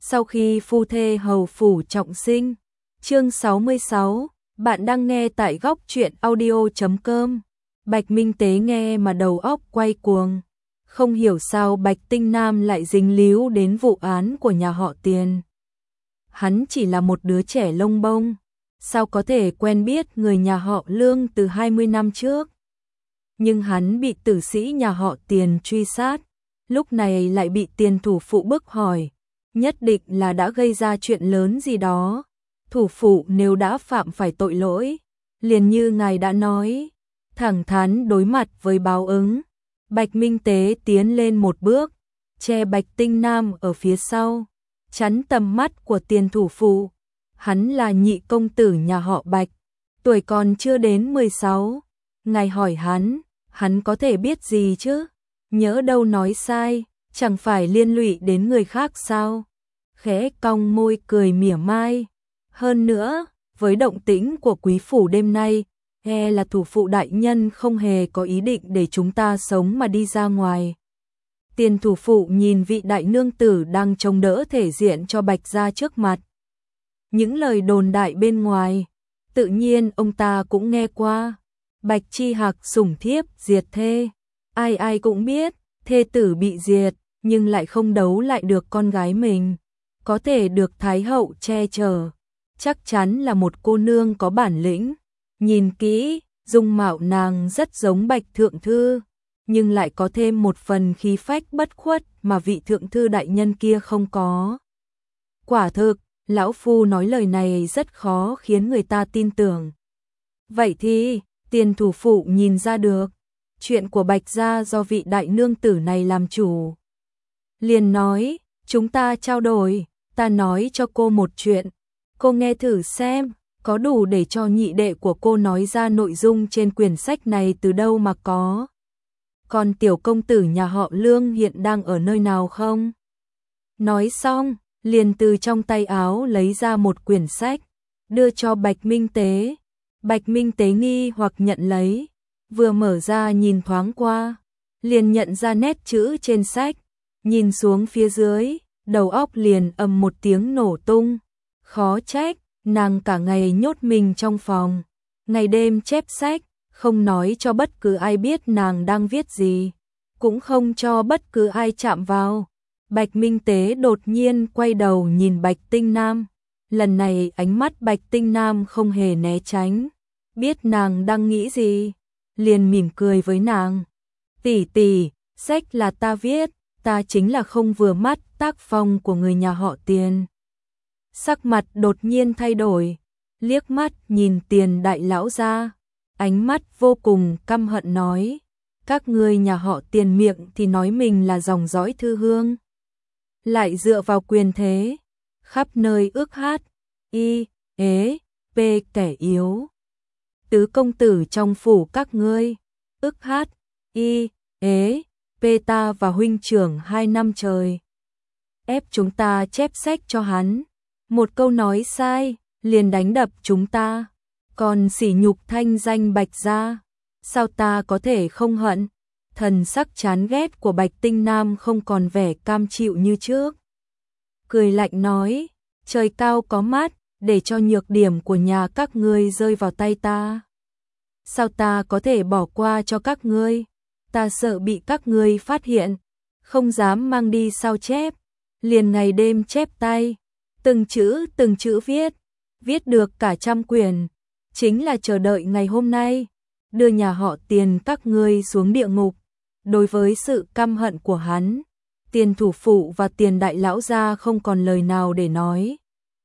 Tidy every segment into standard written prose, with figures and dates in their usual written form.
Sau khi phu thê hầu phủ trọng sinh. Chương 66, bạn đang nghe tại góc truyện audio.com. Bạch Minh Tế nghe mà đầu óc quay cuồng. Không hiểu sao Bạch Tinh Nam lại dính líu đến vụ án của nhà họ Tiền. Hắn chỉ là một đứa trẻ lông bông, sao có thể quen biết người nhà họ Lương từ 20 năm trước. Nhưng hắn bị tử sĩ nhà họ Tiền truy sát, lúc này lại bị Tiền thủ phụ bức hỏi, nhất định là đã gây ra chuyện lớn gì đó. Thủ phụ nếu đã phạm phải tội lỗi, liền như ngài đã nói, thẳng thắn đối mặt với báo ứng. Bạch Minh Tế tiến lên một bước, che Bạch Tinh Nam ở phía sau, chắn tầm mắt của Tiền thủ phụ. Hắn là nhị công tử nhà họ Bạch, tuổi còn chưa đến 16. Ngài hỏi hắn có thể biết gì chứ? Nhỡ đâu nói sai, chẳng phải liên lụy đến người khác sao? Khẽ cong môi cười mỉa mai. Hơn nữa, với động tĩnh của quý phủ đêm nay, e là thủ phụ đại nhân không hề có ý định để chúng ta sống mà đi ra ngoài. Tiền thủ phụ nhìn vị đại nương tử đang trông đỡ thể diện cho Bạch gia trước mặt. Những lời đồn đại bên ngoài, tự nhiên ông ta cũng nghe qua. Bạch Chi Hạc sủng thiếp diệt thê, ai ai cũng biết, thê tử bị diệt, nhưng lại không đấu lại được con gái mình, có thể được Thái hậu che chở, chắc chắn là một cô nương có bản lĩnh. Nhìn kỹ, dung mạo nàng rất giống Bạch thượng thư, nhưng lại có thêm một phần khí phách bất khuất mà vị thượng thư đại nhân kia không có. Quả thực, lão phu nói lời này rất khó khiến người ta tin tưởng. Vậy thì, Tiền thủ phụ nhìn ra được, chuyện của Bạch gia do vị đại nương tử này làm chủ. Liền nói, chúng ta trao đổi, ta nói cho cô một chuyện, cô nghe thử xem, có đủ để cho nhị đệ của cô nói ra nội dung trên quyển sách này từ đâu mà có. Còn tiểu công tử nhà họ Lương hiện đang ở nơi nào không? Nói xong, liền từ trong tay áo lấy ra một quyển sách, đưa cho Bạch Minh Tế. Bạch Minh Tế nghi hoặc nhận lấy, vừa mở ra nhìn thoáng qua, liền nhận ra nét chữ trên sách, nhìn xuống phía dưới, đầu óc liền ầm một tiếng nổ tung. Khó trách, nàng cả ngày nhốt mình trong phòng, ngày đêm chép sách, không nói cho bất cứ ai biết nàng đang viết gì, cũng không cho bất cứ ai chạm vào. Bạch Minh Tế đột nhiên quay đầu nhìn Bạch Tinh Nam, lần này ánh mắt Bạch Tinh Nam không hề né tránh, biết nàng đang nghĩ gì, liền mỉm cười với nàng. Tỷ tỷ, sách là ta viết, ta chính là không vừa mắt tác phong của người nhà họ Tiền. Sắc mặt đột nhiên thay đổi, liếc mắt nhìn Tiền đại lão ra, ánh mắt vô cùng căm hận nói, các ngươi nhà họ Tiền miệng thì nói mình là dòng dõi thư hương, lại dựa vào quyền thế, khắp nơi ước hát, y, ế, p kẻ yếu. Tứ công tử trong phủ các ngươi, ức hát, y, ế, p ta và huynh trưởng 2 năm trời. Ép chúng ta chép sách cho hắn, một câu nói sai, liền đánh đập chúng ta, còn sỉ nhục thanh danh Bạch gia, sao ta có thể không hận? Thần sắc chán ghét của Bạch Tinh Nam không còn vẻ cam chịu như trước. Cười lạnh nói, trời cao có mắt, để cho nhược điểm của nhà các ngươi rơi vào tay ta. Sao ta có thể bỏ qua cho các ngươi? Ta sợ bị các ngươi phát hiện, không dám mang đi sao chép, liền ngày đêm chép tay, từng chữ viết được cả 100 quyển, chính là chờ đợi ngày hôm nay, đưa nhà họ Tiền các ngươi xuống địa ngục. Đối với sự căm hận của hắn, Tiền thủ phụ và Tiền đại lão gia không còn lời nào để nói.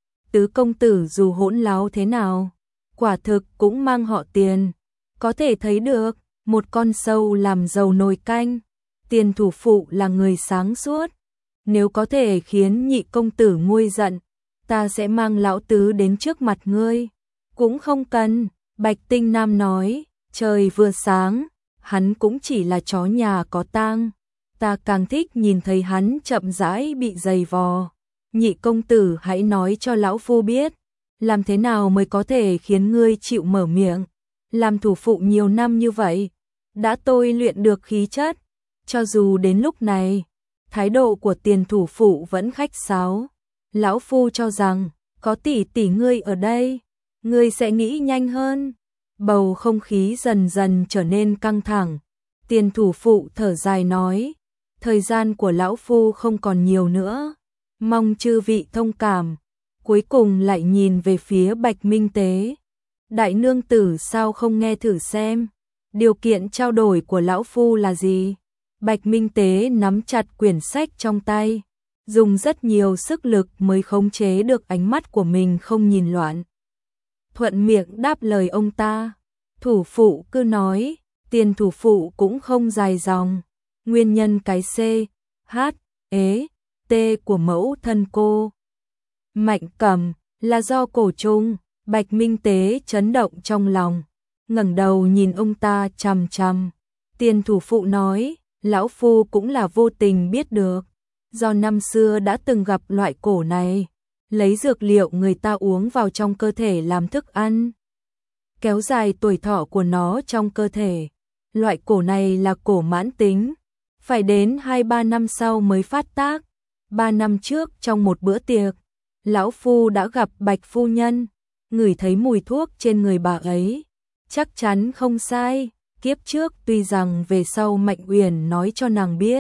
Tứ công tử dù hỗn láo thế nào, quả thực cũng mang họ Tiền, có thể thấy được, một con sâu làm dầu nồi canh. Tiền thủ phụ là người sáng suốt, nếu có thể khiến nhị công tử nguôi giận, ta sẽ mang lão tứ đến trước mặt ngươi. Cũng không cần, Bạch Tinh Nam nói, trời vừa sáng, hắn cũng chỉ là chó nhà có tang, ta càng thích nhìn thấy hắn chậm rãi bị giày vò. Nhị công tử hãy nói cho lão phu biết, làm thế nào mới có thể khiến ngươi chịu mở miệng. Làm thủ phụ nhiều năm như vậy, đã tôi luyện được khí chất, cho dù đến lúc này, thái độ của Tiền thủ phụ vẫn khách sáo, lão phu cho rằng, có tỷ tỷ ngươi ở đây, ngươi sẽ nghĩ nhanh hơn. Bầu không khí dần dần trở nên căng thẳng. Tiền thủ phụ thở dài nói, thời gian của lão phu không còn nhiều nữa, mong chư vị thông cảm. Cuối cùng lại nhìn về phía Bạch Minh Tế. Đại nương tử sao không nghe thử xem, điều kiện trao đổi của lão phu là gì? Bạch Minh Tế nắm chặt quyển sách trong tay, dùng rất nhiều sức lực mới khống chế được ánh mắt của mình không nhìn loạn. Thuận miệng đáp lời ông ta, thủ phụ cứ nói, tiền thủ phụ cũng không dài dòng. Nguyên nhân cái C, H, ế, T của mẫu thân cô Mạnh Cẩm là do cổ trùng. Bạch Minh Tế chấn động trong lòng, ngẩng đầu nhìn ông ta chằm chằm. Tiền thủ phụ nói, lão phu cũng là vô tình biết được, do năm xưa đã từng gặp loại cổ này, lấy dược liệu người ta uống vào trong cơ thể làm thức ăn, kéo dài tuổi thọ của nó trong cơ thể. Loại cổ này là cổ mãn tính, phải đến 2-3 năm sau mới phát tác. 3 năm trước trong một bữa tiệc, lão phu đã gặp Bạch phu nhân, ngửi thấy mùi thuốc trên người bà ấy, chắc chắn không sai. Kiếp trước tuy rằng về sau Mạnh Uyển nói cho nàng biết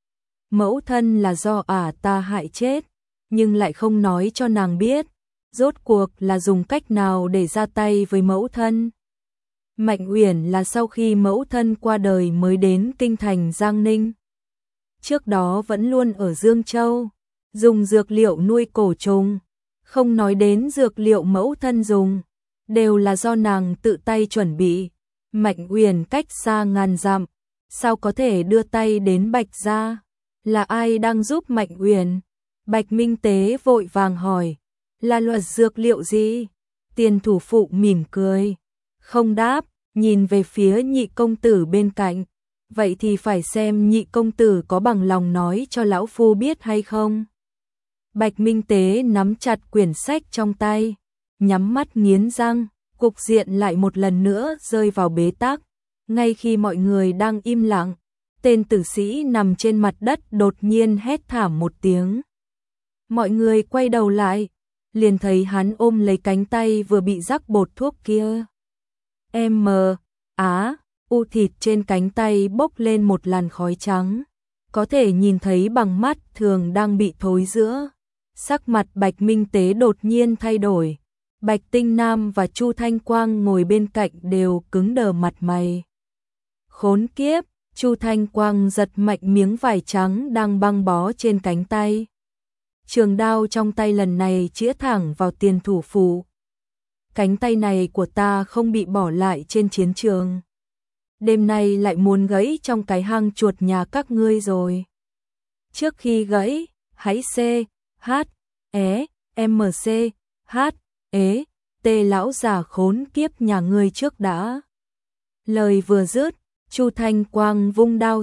mẫu thân là do ta hại chết, nhưng lại không nói cho nàng biết rốt cuộc là dùng cách nào để ra tay với mẫu thân. Mạnh Uyển là sau khi mẫu thân qua đời mới đến kinh thành Giang Ninh, trước đó vẫn luôn ở Dương Châu, dùng dược liệu nuôi cổ trùng. Không nói đến dược liệu mẫu thân dùng, đều là do nàng tự tay chuẩn bị. Mạnh Uyển cách xa ngàn dặm, sao có thể đưa tay đến Bạch gia? Là ai đang giúp Mạnh Uyển? Bạch Minh Tế vội vàng hỏi, là luật dược liệu gì? Tiền thủ phụ mỉm cười, không đáp, nhìn về phía nhị công tử bên cạnh. Vậy thì phải xem nhị công tử có bằng lòng nói cho lão phu biết hay không? Bạch Minh Tế nắm chặt quyển sách trong tay, nhắm mắt nghiến răng, cục diện lại một lần nữa rơi vào bế tắc. Ngay khi mọi người đang im lặng, tên tử sĩ nằm trên mặt đất đột nhiên hét thảm một tiếng. Mọi người quay đầu lại, liền thấy hắn ôm lấy cánh tay vừa bị rắc bột thuốc kia. U thịt trên cánh tay bốc lên một làn khói trắng, có thể nhìn thấy bằng mắt thường đang bị thối rữa. Sắc mặt Bạch Minh Tế đột nhiên thay đổi. Bạch Tinh Nam và Chu Thanh Quang ngồi bên cạnh đều cứng đờ mặt mày. Khốn kiếp, Chu Thanh Quang giật mạnh miếng vải trắng đang băng bó trên cánh tay. Trường đao trong tay lần này chĩa thẳng vào tiền thủ phụ. Cánh tay này của ta không bị bỏ lại trên chiến trường. Đêm nay lại muốn gãy trong cái hang chuột nhà các ngươi rồi. Trước khi gãy, hãy T lão già khốn kiếp nhà ngươi trước đã. Lời vừa dứt, Chu Thanh Quang vung đao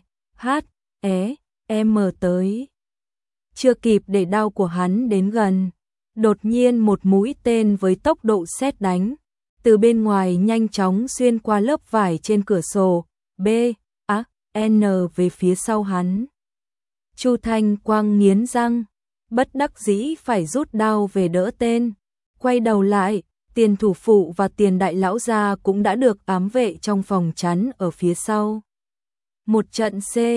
tới. Chưa kịp để đao của hắn đến gần, đột nhiên một mũi tên với tốc độ sét đánh, từ bên ngoài nhanh chóng xuyên qua lớp vải trên cửa sổ, về phía sau hắn. Chu Thanh Quang nghiến răng, bất đắc dĩ phải rút đao về đỡ tên. Quay đầu lại, tiền thủ phụ và tiền đại lão gia cũng đã được ám vệ trong phòng chắn ở phía sau. Một trận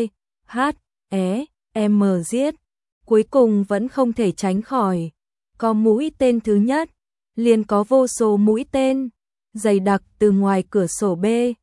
giết, cuối cùng vẫn không thể tránh khỏi. Có mũi tên thứ nhất, liền có vô số mũi tên, dày đặc từ ngoài cửa sổ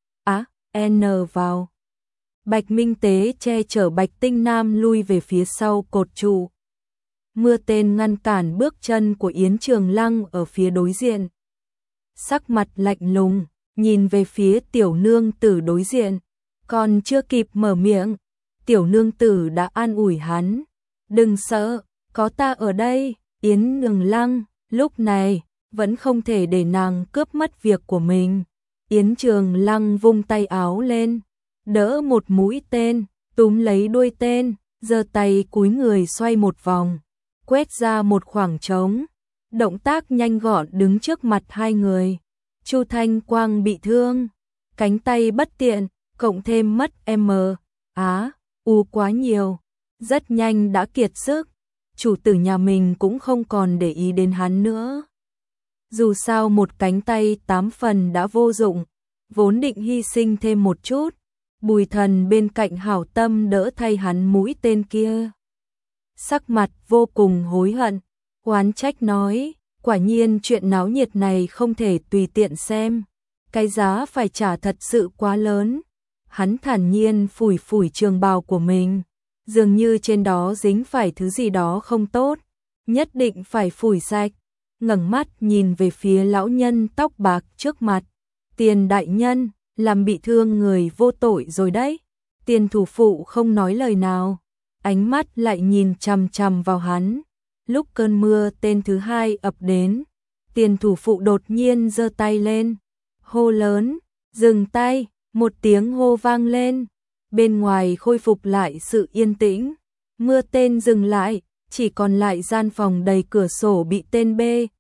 vào. Bạch Minh Tế che chở Bạch Tinh Nam lui về phía sau cột trụ. Mưa tên ngăn cản bước chân của Yến Trường Lăng ở phía đối diện. Sắc mặt lạnh lùng, nhìn về phía tiểu nương tử đối diện. Còn chưa kịp mở miệng, tiểu nương tử đã an ủi hắn. Đừng sợ, có ta ở đây. Yến Trường Lăng, lúc này, vẫn không thể để nàng cướp mất việc của mình. Yến Trường Lăng vung tay áo lên, đỡ một mũi tên, túm lấy đuôi tên, giơ tay cúi người xoay một vòng, quét ra một khoảng trống. Động tác nhanh gọn đứng trước mặt hai người. Chu Thanh Quang bị thương, cánh tay bất tiện, cộng thêm mất quá nhiều, rất nhanh đã kiệt sức. chủ tử nhà mình cũng không còn để ý đến hắn nữa. Dù sao một cánh tay 8 phần đã vô dụng, vốn định hy sinh thêm một chút, Bùi Thần bên cạnh hảo tâm đỡ thay hắn mũi tên kia. Sắc mặt vô cùng hối hận, oán trách nói, quả nhiên chuyện náo nhiệt này không thể tùy tiện xem, cái giá phải trả thật sự quá lớn. Hắn thản nhiên phủi phủi trường bào của mình, dường như trên đó dính phải thứ gì đó không tốt, nhất định phải phủi sạch, ngẩng mắt nhìn về phía lão nhân tóc bạc trước mặt. Tiền đại nhân, làm bị thương người vô tội rồi đấy. Tiền thủ phụ không nói lời nào, ánh mắt lại nhìn chằm chằm vào hắn. Lúc cơn mưa tên thứ hai ập đến, tiền thủ phụ đột nhiên giơ tay lên, hô lớn, dừng tay, một tiếng hô vang lên. Bên ngoài khôi phục lại sự yên tĩnh, mưa tên dừng lại, chỉ còn lại gian phòng đầy cửa sổ bị tên B,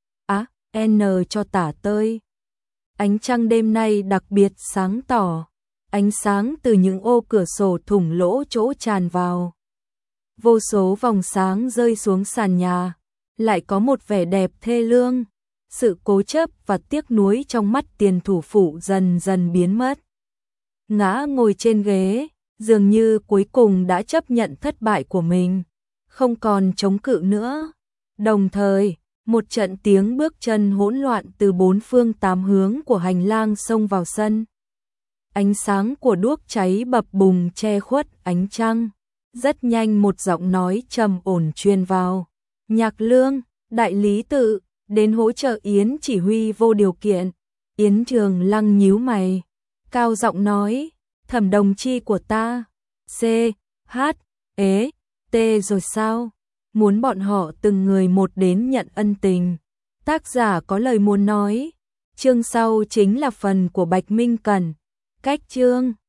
N cho tả tơi. Ánh trăng đêm nay đặc biệt sáng tỏ, ánh sáng từ những ô cửa sổ thủng lỗ chỗ tràn vào. Vô số vòng sáng rơi xuống sàn nhà, lại có một vẻ đẹp thê lương, sự cố chấp và tiếc nuối trong mắt tiền thủ phụ dần dần biến mất. Ngã ngồi trên ghế, dường như cuối cùng đã chấp nhận thất bại của mình, không còn chống cự nữa. Đồng thời, một trận tiếng bước chân hỗn loạn từ bốn phương tám hướng của hành lang xông vào sân. Ánh sáng của đuốc cháy bập bùng che khuất ánh trăng. Rất nhanh một giọng nói trầm ổn truyền vào. Nhạc Lương, đại lý tự, đến hỗ trợ Yến chỉ huy vô điều kiện. Yến Trường Lăng nhíu mày, cao giọng nói, Thẩm đồng chi của ta, C, H, E, T rồi sao? Muốn bọn họ từng người một đến nhận ân tình. Tác giả có lời muốn nói. Chương sau chính là phần của Bạch Minh Cẩn. Cách chương